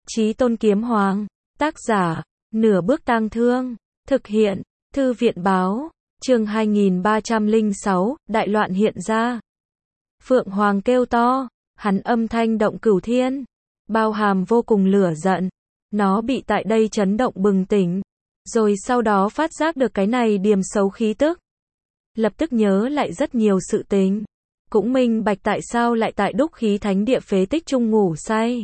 Chí Tôn Kiếm Hoàng, tác giả, Nửa Bước Tang Thương, thực hiện, Thư viện báo, chương 2306, đại loạn hiện ra. Phượng Hoàng kêu to, hắn âm thanh động cửu thiên, bao hàm vô cùng lửa giận. Nó bị tại đây chấn động bừng tỉnh, rồi sau đó phát giác được cái này điềm xấu khí tức. Lập tức nhớ lại rất nhiều sự tình, cũng minh bạch tại sao lại tại Đúc Khí Thánh Địa phế tích chung ngủ say.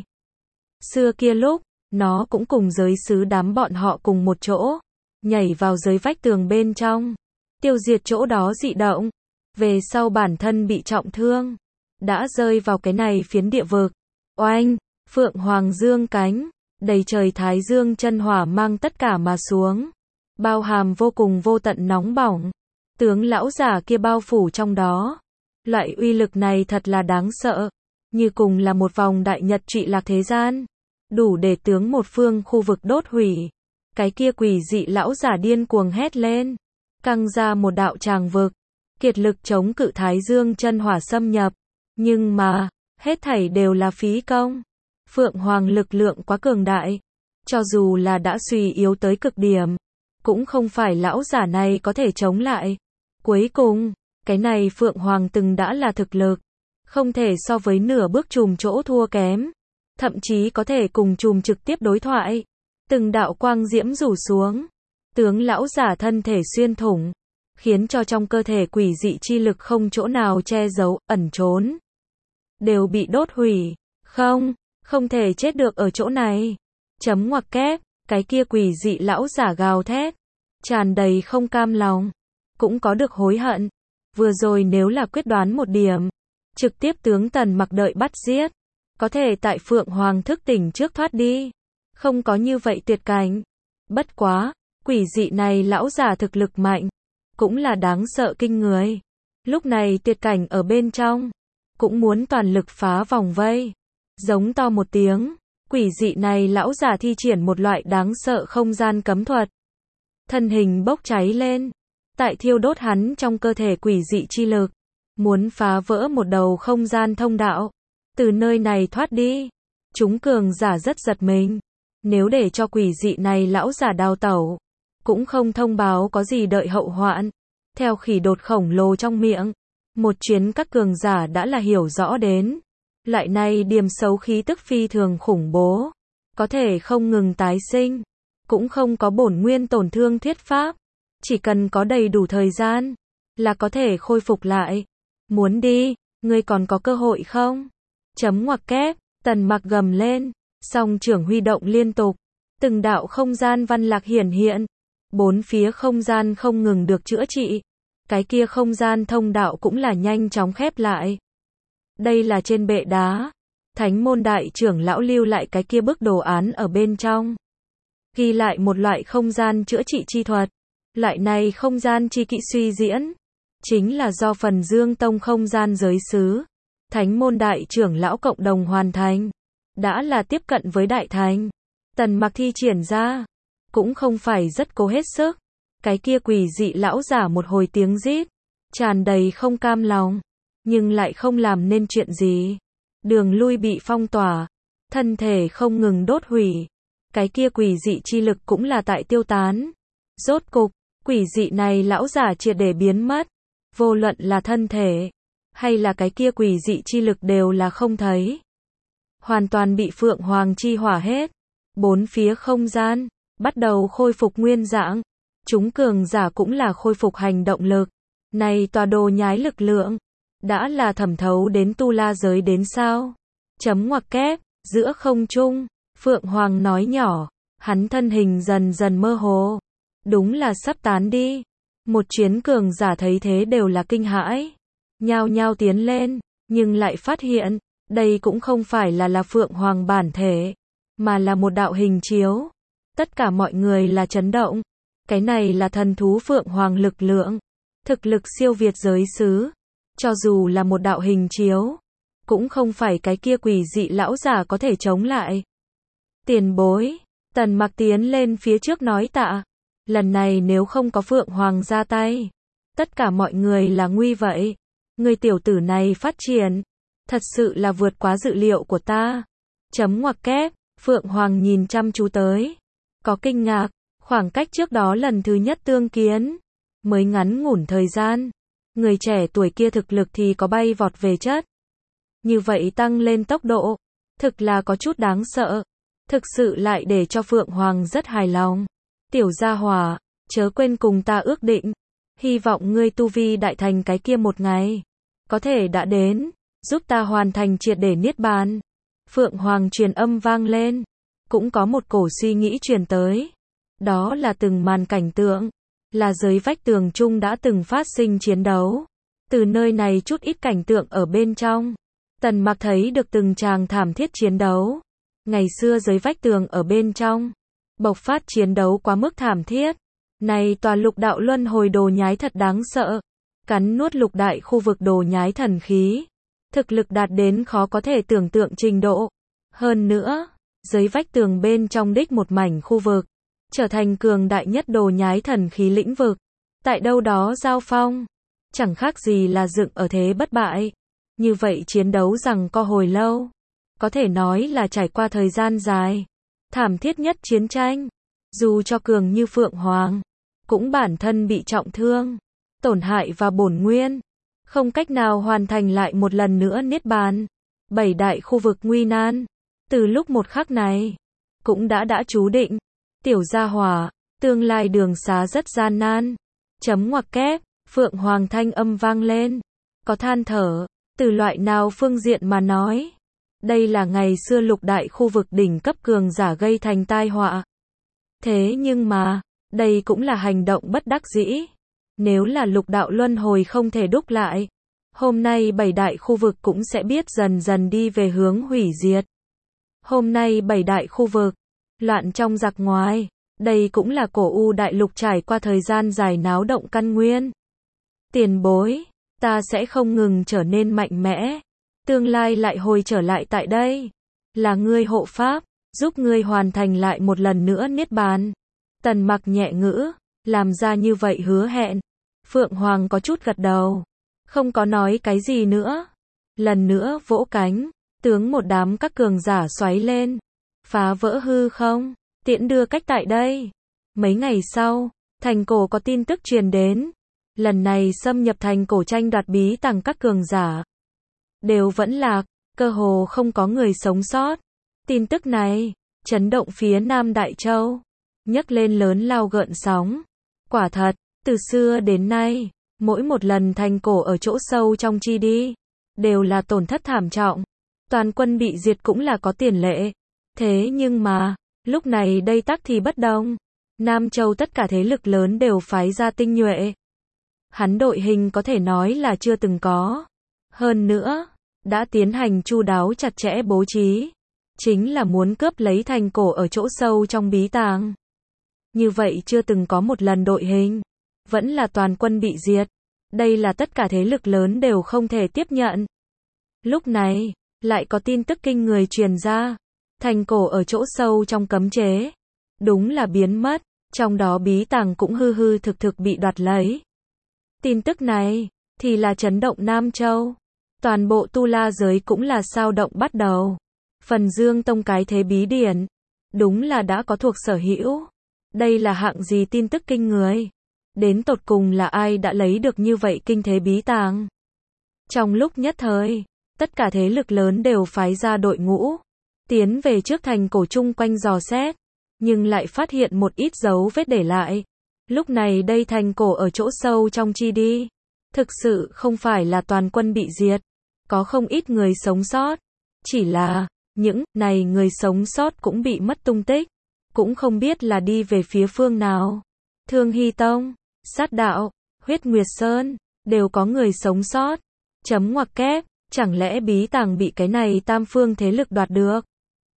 Xưa kia lúc, nó cũng cùng giới sứ đám bọn họ cùng một chỗ, nhảy vào dưới vách tường bên trong, tiêu diệt chỗ đó dị động. Về sau bản thân bị trọng thương, đã rơi vào cái này phiến địa vực. Oanh, Phượng Hoàng dương cánh, đầy trời thái dương chân hỏa mang tất cả mà xuống, bao hàm vô cùng vô tận nóng bỏng. Tướng lão giả kia bao phủ trong đó. Loại uy lực này thật là đáng sợ, như cùng là một vòng đại nhật trị lạc thế gian, đủ để tướng một phương khu vực đốt hủy. Cái kia quỷ dị lão giả điên cuồng hét lên, căng ra một đạo tràng vực, kiệt lực chống cự thái dương chân hỏa xâm nhập. Nhưng mà, hết thảy đều là phí công. Phượng Hoàng lực lượng quá cường đại, cho dù là đã suy yếu tới cực điểm, cũng không phải lão giả này có thể chống lại. Cuối cùng, cái này Phượng Hoàng từng đã là thực lực, không thể so với nửa bước trùm chỗ thua kém, thậm chí có thể cùng trùm trực tiếp đối thoại. Từng đạo quang diễm rủ xuống, tướng lão giả thân thể xuyên thủng, khiến cho trong cơ thể quỷ dị chi lực không chỗ nào che giấu, ẩn trốn, đều bị đốt hủy. Không thể chết được ở chỗ này. Chấm ngoặc kép, cái kia quỷ dị lão giả gào thét, tràn đầy không cam lòng, cũng có được hối hận. Vừa rồi nếu là quyết đoán một điểm, trực tiếp tướng Tần Mặc đợi bắt giết, có thể tại Phượng Hoàng thức tỉnh trước thoát đi, không có như vậy tuyệt cảnh. Bất quá, quỷ dị này lão giả thực lực mạnh, cũng là đáng sợ kinh người. Lúc này tuyệt cảnh ở bên trong, cũng muốn toàn lực phá vòng vây. Giống to một tiếng, quỷ dị này lão giả thi triển một loại đáng sợ không gian cấm thuật. Thân hình bốc cháy lên, tại thiêu đốt hắn trong cơ thể quỷ dị chi lực, muốn phá vỡ một đầu không gian thông đạo, từ nơi này thoát đi. Chúng cường giả rất giật mình, nếu để cho quỷ dị này lão giả đào tẩu, cũng không thông báo có gì đợi hậu hoạn. Theo khỉ đột khổng lồ trong miệng, một chuyến các cường giả đã là hiểu rõ đến. Loại này điềm xấu khí tức phi thường khủng bố, có thể không ngừng tái sinh, cũng không có bổn nguyên tổn thương thuyết pháp, chỉ cần có đầy đủ thời gian, là có thể khôi phục lại. Muốn đi, ngươi còn có cơ hội không? Chấm ngoặc kép, Tần Mặc gầm lên, song trưởng huy động liên tục, từng đạo không gian văn lạc hiển hiện, bốn phía không gian không ngừng được chữa trị, cái kia không gian thông đạo cũng là nhanh chóng khép lại. Đây là trên bệ đá, Thánh môn đại trưởng lão lưu lại cái kia bức đồ án ở bên trong, ghi lại một loại không gian chữa trị chi thuật. Loại này không gian chi kỹ suy diễn, chính là do Phần Dương Tông không gian giới sứ, Thánh môn đại trưởng lão cộng đồng hoàn thành, đã là tiếp cận với đại thành. Tần Mặc thi triển ra, cũng không phải rất cố hết sức. Cái kia quỷ dị lão giả một hồi tiếng rít, tràn đầy không cam lòng, nhưng lại không làm nên chuyện gì. Đường lui bị phong tỏa, thân thể không ngừng đốt hủy, cái kia quỷ dị chi lực cũng là tại tiêu tán. Rốt cục, quỷ dị này lão giả triệt để biến mất, vô luận là thân thể, hay là cái kia quỷ dị chi lực đều là không thấy. Hoàn toàn bị Phượng Hoàng chi hỏa hết, bốn phía không gian, bắt đầu khôi phục nguyên dạng. Chúng cường giả cũng là khôi phục hành động lực. Này tòa đồ nhái lực lượng, đã là thẩm thấu đến tu la giới đến sao? Chấm ngoặc kép, giữa không trung, Phượng Hoàng nói nhỏ, hắn thân hình dần dần mơ hồ, đúng là sắp tán đi. Một chuyến cường giả thấy thế đều là kinh hãi, nhao nhao tiến lên, nhưng lại phát hiện, đây cũng không phải là Phượng Hoàng bản thể, mà là một đạo hình chiếu. Tất cả mọi người là chấn động, cái này là thần thú Phượng Hoàng lực lượng, thực lực siêu việt giới sứ. Cho dù là một đạo hình chiếu, cũng không phải cái kia quỷ dị lão giả có thể chống lại. Tiền bối, Tần Mặc tiến lên phía trước nói tạ, lần này nếu không có Phượng Hoàng ra tay, tất cả mọi người là nguy vậy. Người tiểu tử này phát triển, thật sự là vượt quá dự liệu của ta. Chấm ngoặc kép, Phượng Hoàng nhìn chăm chú tới. Có kinh ngạc, khoảng cách trước đó lần thứ nhất tương kiến. Mới ngắn ngủn thời gian. Người trẻ tuổi kia thực lực thì có bay vọt về chất. Như vậy tăng lên tốc độ. Thực là có chút đáng sợ. Thực sự lại để cho Phượng Hoàng rất hài lòng. Tiểu gia hỏa, chớ quên cùng ta ước định. Hy vọng ngươi tu vi đại thành cái kia một ngày. Có thể đã đến. Giúp ta hoàn thành triệt để niết bàn. Phượng Hoàng truyền âm vang lên. Cũng có một cổ suy nghĩ truyền tới. Đó là từng màn cảnh tượng. Là dưới vách tường chung đã từng phát sinh chiến đấu. Từ nơi này chút ít cảnh tượng ở bên trong. Tần Mặc thấy được từng tràng thảm thiết chiến đấu. Ngày xưa dưới vách tường ở bên trong. Bộc phát chiến đấu quá mức thảm thiết. Này tòa lục đạo luân hồi đồ nhái thật đáng sợ. Cắn nuốt lục đại khu vực đồ nhái thần khí. Thực lực đạt đến khó có thể tưởng tượng trình độ. Hơn nữa, dưới vách tường bên trong đích một mảnh khu vực. Trở thành cường đại nhất đồ nhái thần khí lĩnh vực. Tại đâu đó giao phong. Chẳng khác gì là dựng ở thế bất bại. Như vậy chiến đấu rằng co hồi lâu. Có thể nói là trải qua thời gian dài. Thảm thiết nhất chiến tranh. Dù cho cường như Phượng Hoàng. Cũng bản thân bị trọng thương. Tổn hại và bổn nguyên. Không cách nào hoàn thành lại một lần nữa niết bàn. 7 đại khu vực nguy nan. Từ lúc một khắc này. Cũng đã chú định. Tiểu gia hỏa. Tương lai đường xá rất gian nan. Chấm ngoặc kép. Phượng Hoàng thanh âm vang lên. Có than thở. Từ loại nào phương diện mà nói. Đây là ngày xưa lục đại khu vực đỉnh cấp cường giả gây thành tai họa. Thế nhưng mà. Đây cũng là hành động bất đắc dĩ. Nếu là lục đạo luân hồi không thể đúc lại. Hôm nay 7 đại khu vực cũng sẽ biết dần dần đi về hướng hủy diệt. Hôm nay 7 đại khu vực. Loạn trong giặc ngoài. Đây cũng là cổ u đại lục trải qua thời gian dài náo động căn nguyên. Tiền bối. Ta sẽ không ngừng trở nên mạnh mẽ. Tương lai lại hồi trở lại tại đây. Là ngươi hộ pháp. Giúp ngươi hoàn thành lại một lần nữa niết bàn. Tần Mặc nhẹ ngữ. Làm ra như vậy hứa hẹn. Phượng Hoàng có chút gật đầu. Không có nói cái gì nữa. Lần nữa vỗ cánh. Tướng một đám các cường giả xoáy lên. Phá vỡ hư không. Tiễn đưa cách tại đây. Mấy ngày sau. Thành cổ có tin tức truyền đến. Lần này xâm nhập thành cổ tranh đoạt bí tàng các cường giả. Đều vẫn lạc. Cơ hồ không có người sống sót. Tin tức này. Chấn động phía Nam Đại Châu. Nhấc lên lớn lao gợn sóng. Quả thật. Từ xưa đến nay. Mỗi một lần thành cổ ở chỗ sâu trong chi đi. Đều là tổn thất thảm trọng. Toàn quân bị diệt cũng là có tiền lệ. Thế nhưng mà. Lúc này đây tắc thì bất đồng. Nam Châu tất cả thế lực lớn đều phái ra tinh nhuệ. Hắn đội hình có thể nói là chưa từng có. Hơn nữa. Đã tiến hành chu đáo chặt chẽ bố trí. Chính là muốn cướp lấy thành cổ ở chỗ sâu trong bí tàng. Như vậy chưa từng có một lần đội hình. Vẫn là toàn quân bị diệt. Đây là tất cả thế lực lớn đều không thể tiếp nhận. Lúc này, lại có tin tức kinh người truyền ra. Thành cổ ở chỗ sâu trong cấm chế. Đúng là biến mất. Trong đó bí tàng cũng hư hư thực thực bị đoạt lấy. Tin tức này, thì là chấn động Nam Châu. Toàn bộ tu la giới cũng là sao động bắt đầu. Phần Dương Tông cái thế bí điển. Đúng là đã có thuộc sở hữu. Đây là hạng gì tin tức kinh người. Đến tột cùng là ai đã lấy được như vậy kinh thế bí tàng. Trong lúc nhất thời, tất cả thế lực lớn đều phái ra đội ngũ. Tiến về trước thành cổ chung quanh dò xét. Nhưng lại phát hiện một ít dấu vết để lại. Lúc này đây thành cổ ở chỗ sâu trong chi đi. Thực sự không phải là toàn quân bị diệt. Có không ít người sống sót. Chỉ là, những này người sống sót cũng bị mất tung tích. Cũng không biết là đi về phía phương nào. Thương Hy Tông, Sát Đạo, Huyết Nguyệt Sơn, đều có người sống sót. Chấm ngoặc kép, chẳng lẽ bí tàng bị cái này tam phương thế lực đoạt được?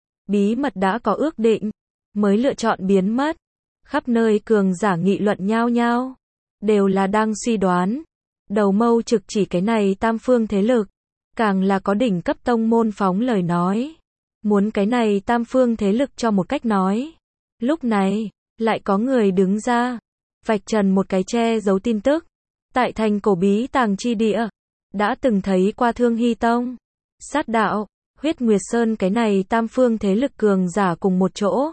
Bí mật đã có ước định, mới lựa chọn biến mất. Khắp nơi cường giả nghị luận nhao nhao. Đều là đang suy đoán. Đầu mâu trực chỉ cái này tam phương thế lực. Càng là có đỉnh cấp tông môn phóng lời nói. Muốn cái này tam phương thế lực cho một cách nói. Lúc này, lại có người đứng ra. Vạch trần một cái che giấu tin tức. Tại thành cổ bí tàng chi địa. Đã từng thấy qua Thương Hy Tông, Sát Đạo, Huyết Nguyệt Sơn cái này tam phương thế lực cường giả cùng một chỗ.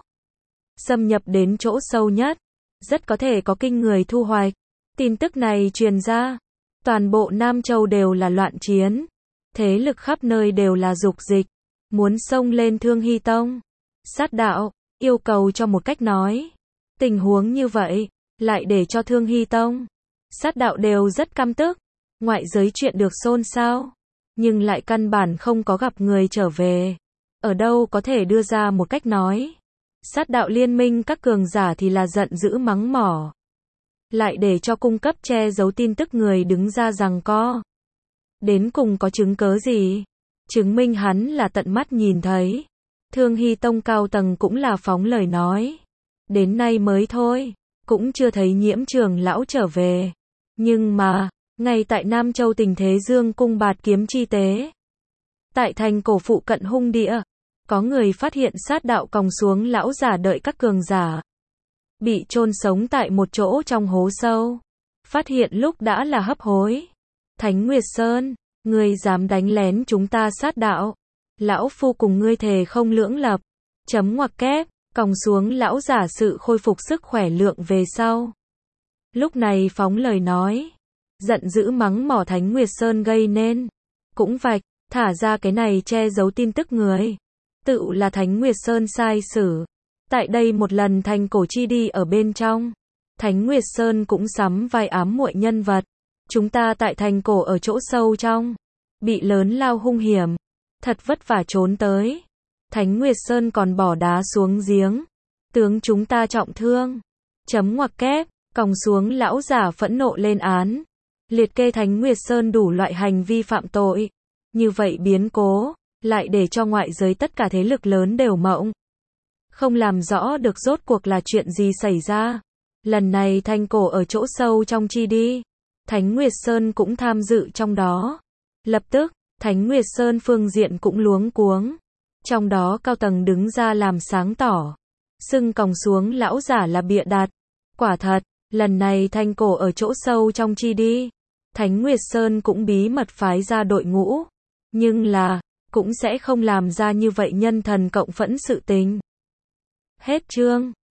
Xâm nhập đến chỗ sâu nhất. Rất có thể có kinh người thu hoạch. Tin tức này truyền ra. Toàn bộ Nam Châu đều là loạn chiến. Thế lực khắp nơi đều là dục dịch. Muốn xông lên Thương Hy Tông. Sát đạo, yêu cầu cho một cách nói. Tình huống như vậy, lại để cho Thương Hy Tông. Sát đạo đều rất căm tức. Ngoại giới chuyện được xôn xao. Nhưng lại căn bản không có gặp người trở về. Ở đâu có thể đưa ra một cách nói. Sát đạo liên minh các cường giả thì là giận dữ mắng mỏ. Lại để cho cung cấp che giấu tin tức người đứng ra giằng co. Đến cùng có chứng cớ gì? Chứng minh hắn là tận mắt nhìn thấy. Thương Hy Tông cao tầng cũng là phóng lời nói. Đến nay mới thôi, cũng chưa thấy Nhiễm trưởng lão trở về. Nhưng mà, ngay tại Nam Châu tình thế dương cung bạt kiếm chi tế. Tại thành cổ phụ cận hung địa, có người phát hiện sát đạo còng xuống lão giả đợi các cường giả. Bị chôn sống tại một chỗ trong hố sâu. Phát hiện lúc đã là hấp hối. Thánh Nguyệt Sơn, ngươi dám đánh lén chúng ta sát đạo. Lão phu cùng ngươi thề không lưỡng lập. Chấm ngoặc kép, còng xuống lão giả sự khôi phục sức khỏe lượng về sau. Lúc này phóng lời nói. Giận dữ mắng mỏ Thánh Nguyệt Sơn gây nên. Cũng vạch, thả ra cái này che giấu tin tức người. Tự là Thánh Nguyệt Sơn sai sử. Tại đây một lần thành cổ chi đi ở bên trong. Thánh Nguyệt Sơn cũng sắm vai ám muội nhân vật. Chúng ta tại thành cổ ở chỗ sâu trong. Bị lớn lao hung hiểm. Thật vất vả trốn tới. Thánh Nguyệt Sơn còn bỏ đá xuống giếng. Tướng chúng ta trọng thương. Chấm ngoặc kép, còng xuống lão giả phẫn nộ lên án. Liệt kê Thánh Nguyệt Sơn đủ loại hành vi phạm tội. Như vậy biến cố, lại để cho ngoại giới tất cả thế lực lớn đều mộng. Không làm rõ được rốt cuộc là chuyện gì xảy ra. Lần này thành cổ ở chỗ sâu trong chi đi. Thánh Nguyệt Sơn cũng tham dự trong đó. Lập tức, Thánh Nguyệt Sơn phương diện cũng luống cuống. Trong đó cao tầng đứng ra làm sáng tỏ. Xưng còng xuống lão giả là bịa đặt. Quả thật, lần này thành cổ ở chỗ sâu trong chi đi. Thánh Nguyệt Sơn cũng bí mật phái ra đội ngũ. Nhưng là, cũng sẽ không làm ra như vậy nhân thần cộng phẫn sự tình. Hết chương.